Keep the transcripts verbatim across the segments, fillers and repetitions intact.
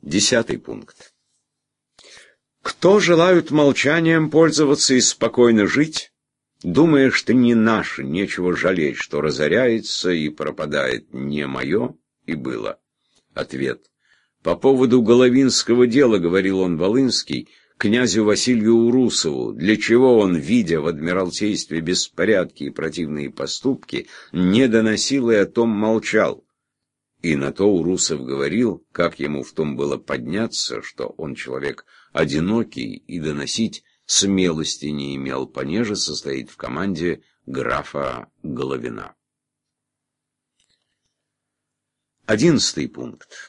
Десятый пункт. Кто желают молчанием пользоваться и спокойно жить, думая, что не наше, нечего жалеть, что разоряется и пропадает не мое, и было. Ответ. По поводу Головинского дела, говорил он Волынский, князю Василию Урусову, для чего он, видя в Адмиралтействе беспорядки и противные поступки, не доносил и о том молчал. И на то Урусов говорил, как ему в том было подняться, что он человек одинокий и доносить смелости не имел, понеже состоит в команде графа Головина. Одиннадцатый пункт.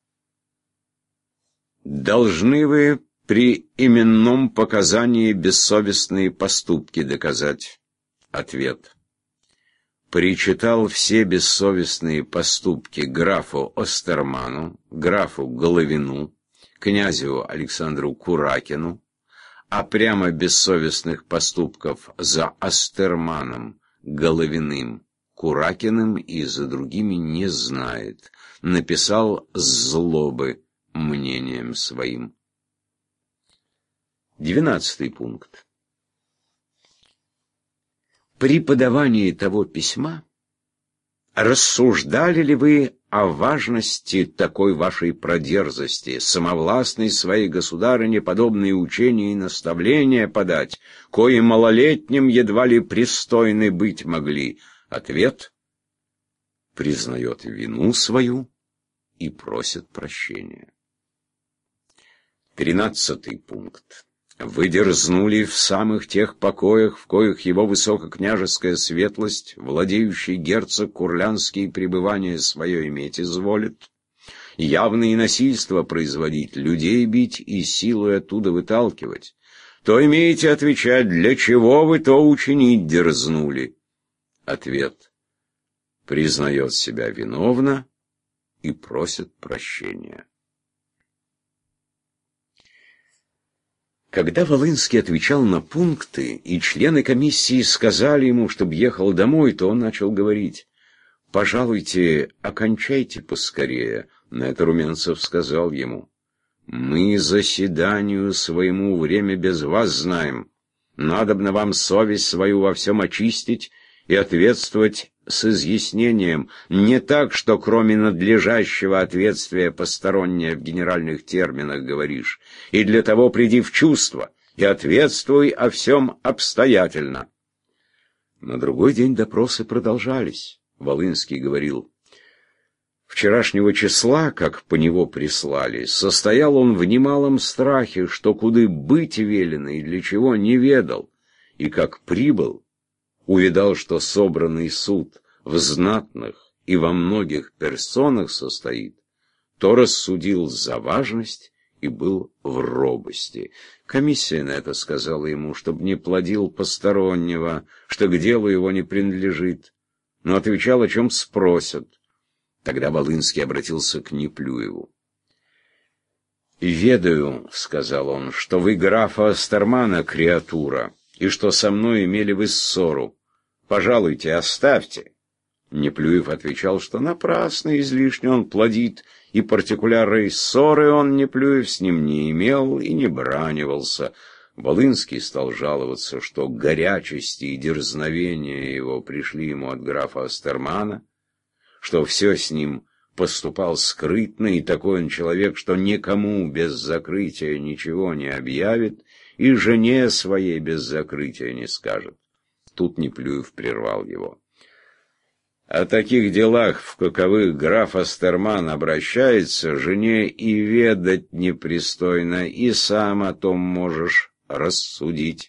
Должны вы при именном показании бессовестные поступки доказать. Ответ. Причитал все бессовестные поступки графу Остерману, графу Головину, князю Александру Куракину, а прямо бессовестных поступков за Остерманом, Головиным, Куракиным и за другими не знает. Написал с злобы мнением своим. Двенадцатый пункт. При подавании того письма рассуждали ли вы о важности такой вашей продерзости, самовластной своей государыне подобные учения и наставления подать, кои малолетним едва ли пристойны быть могли? Ответ. Признает вину свою и просит прощения. Тринадцатый пункт. Вы дерзнули в самых тех покоях, в коих его высококняжеская светлость, владеющий герцог Курлянский, пребывание свое иметь изволит, явные насильства производить, людей бить и силой оттуда выталкивать, то имеете отвечать, для чего вы то учинить дерзнули. Ответ. Признает себя виновна и просит прощения. Когда Волынский отвечал на пункты, и члены комиссии сказали ему, чтобы ехал домой, то он начал говорить: «Пожалуйте, окончайте поскорее». На это Румянцев сказал ему: «Мы заседанию своему время без вас знаем. Надобно вам совесть свою во всем очистить и ответствовать с изъяснением, не так, что кроме надлежащего ответствия постороннее в генеральных терминах говоришь, и для того приди в чувство и ответствуй о всем обстоятельно». На другой день допросы продолжались. Волынский говорил: «Вчерашнего числа, как по него прислали, состоял он в немалом страхе, что куды быть велено и для чего не ведал, и как прибыл, увидал, что собранный суд в знатных и во многих персонах состоит, то рассудил за важность и был в робости. Комиссия на это сказала ему, чтобы не плодил постороннего, что к делу его не принадлежит, но отвечал, о чем спросят. Тогда Волынский обратился к Неплюеву. «Ведаю, — сказал он, — что вы графа Остермана креатура, и что со мной имели вы ссору. Пожалуйте, оставьте». Неплюев отвечал, что напрасно излишне он плодит, и партикулярной ссоры он, Неплюев, с ним не имел и не бранивался. Волынский стал жаловаться, что горячести и дерзновения его пришли ему от графа Остермана, что все с ним поступал скрытно, и такой он человек, что никому без закрытия ничего не объявит, и жене своей без закрытия не скажет. Тут Неплюев прервал его. «О таких делах, в каковых граф Остерман обращается, жене и ведать непристойно, и сам о том можешь рассудить».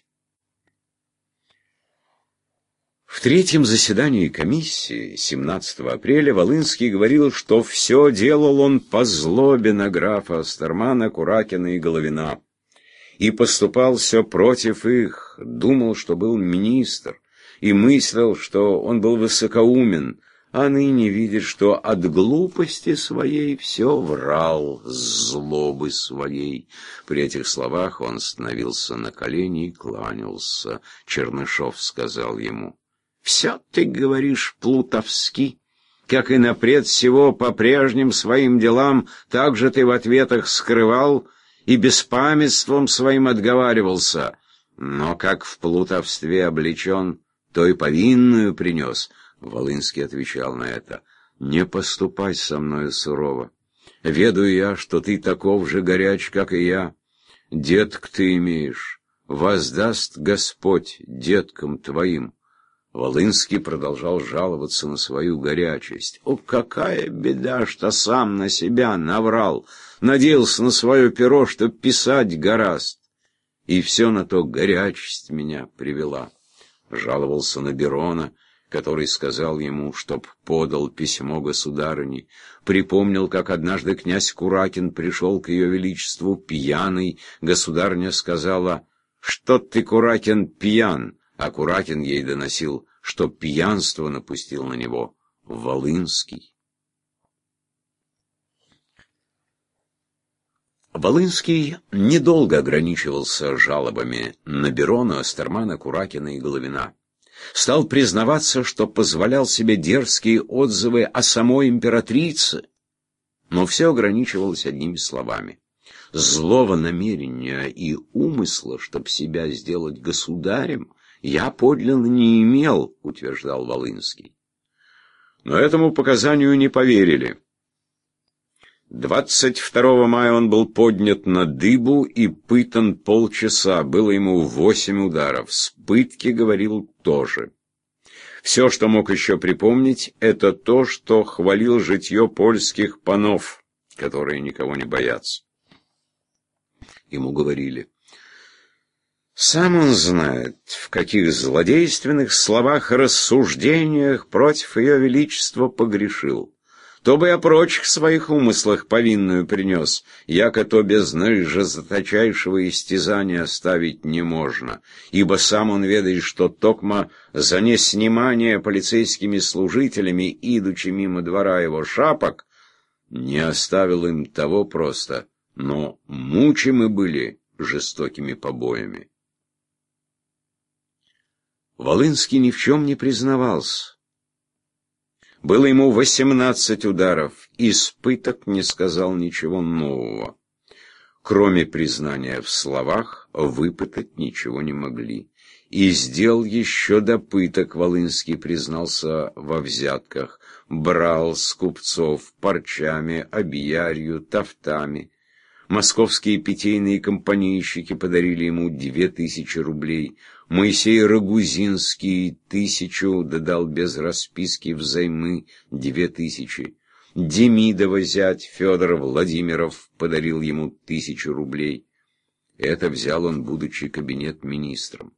В третьем заседании комиссии, семнадцатого апреля, Волынский говорил, что все делал он по злобе на графа Остермана, Куракина и Головина, и поступал все против их, думал, что был министр, и мыслил, что он был высокоумен, а ныне видит, что от глупости своей все врал, с злобы своей. При этих словах он становился на колени и кланялся. Чернышов сказал ему: «Все ты говоришь плутовски. как и напред всего по прежним своим делам, так же ты в ответах скрывал и беспамятством своим отговаривался. Но как в плутовстве облечен, то и повинную принес. Волынский отвечал на это: не поступай со мною сурово. Ведаю я, что ты таков же горяч, как и я. Деток ты имеешь, воздаст Господь деткам твоим. Волынский продолжал жаловаться на свою горячесть. О, какая беда, что сам на себя наврал, надеялся на свое перо, чтоб писать гораст. И все на то горячесть меня привела. Жаловался на Берона, который сказал ему, чтоб подал письмо государыне. Припомнил, как однажды князь Куракин пришел к ее величеству пьяный. Государыня сказала: что ты, Куракин, пьян? А Куракин ей доносил, что пьянство напустил на него Волынский. Волынский недолго ограничивался жалобами на Берона, Остермана, Куракина и Головина. Стал признаваться, что позволял себе дерзкие отзывы о самой императрице, но все ограничивалось одними словами. Злого намерения и умысла, чтоб себя сделать государем, я подлинно не имел, утверждал Волынский. Но этому показанию не поверили. двадцать второго мая он был поднят на дыбу и пытан полчаса, было ему восемь ударов. С пытки говорил тоже. Все, что мог еще припомнить, это то, что хвалил житье польских панов, которые никого не боятся. Ему говорили: сам он знает, в каких злодейственных словах и рассуждениях против ее величества погрешил. То бы я прочих своих умыслах повинную принес, яко то без ныже заточайшего истязания оставить не можно, ибо сам он ведает, что токмо за неснимание полицейскими служителями, идучи мимо двора его шапок, не оставил им того просто, но мучимы были жестокими побоями. Волынский ни в чем не признавался. Было ему восемнадцать ударов, и с пыток не сказал ничего нового. Кроме признания в словах, выпытать ничего не могли. И сделал еще до пыток, Волынский признался во взятках. Брал с купцов парчами, объярью, тафтами. Московские питейные компанейщики подарили ему две тысячи рублей. Моисей Рагузинский тысячу додал без расписки взаймы две тысячи. Демидова зять Федор Владимиров подарил ему тысячу рублей. Это взял он, будучи кабинет-министром.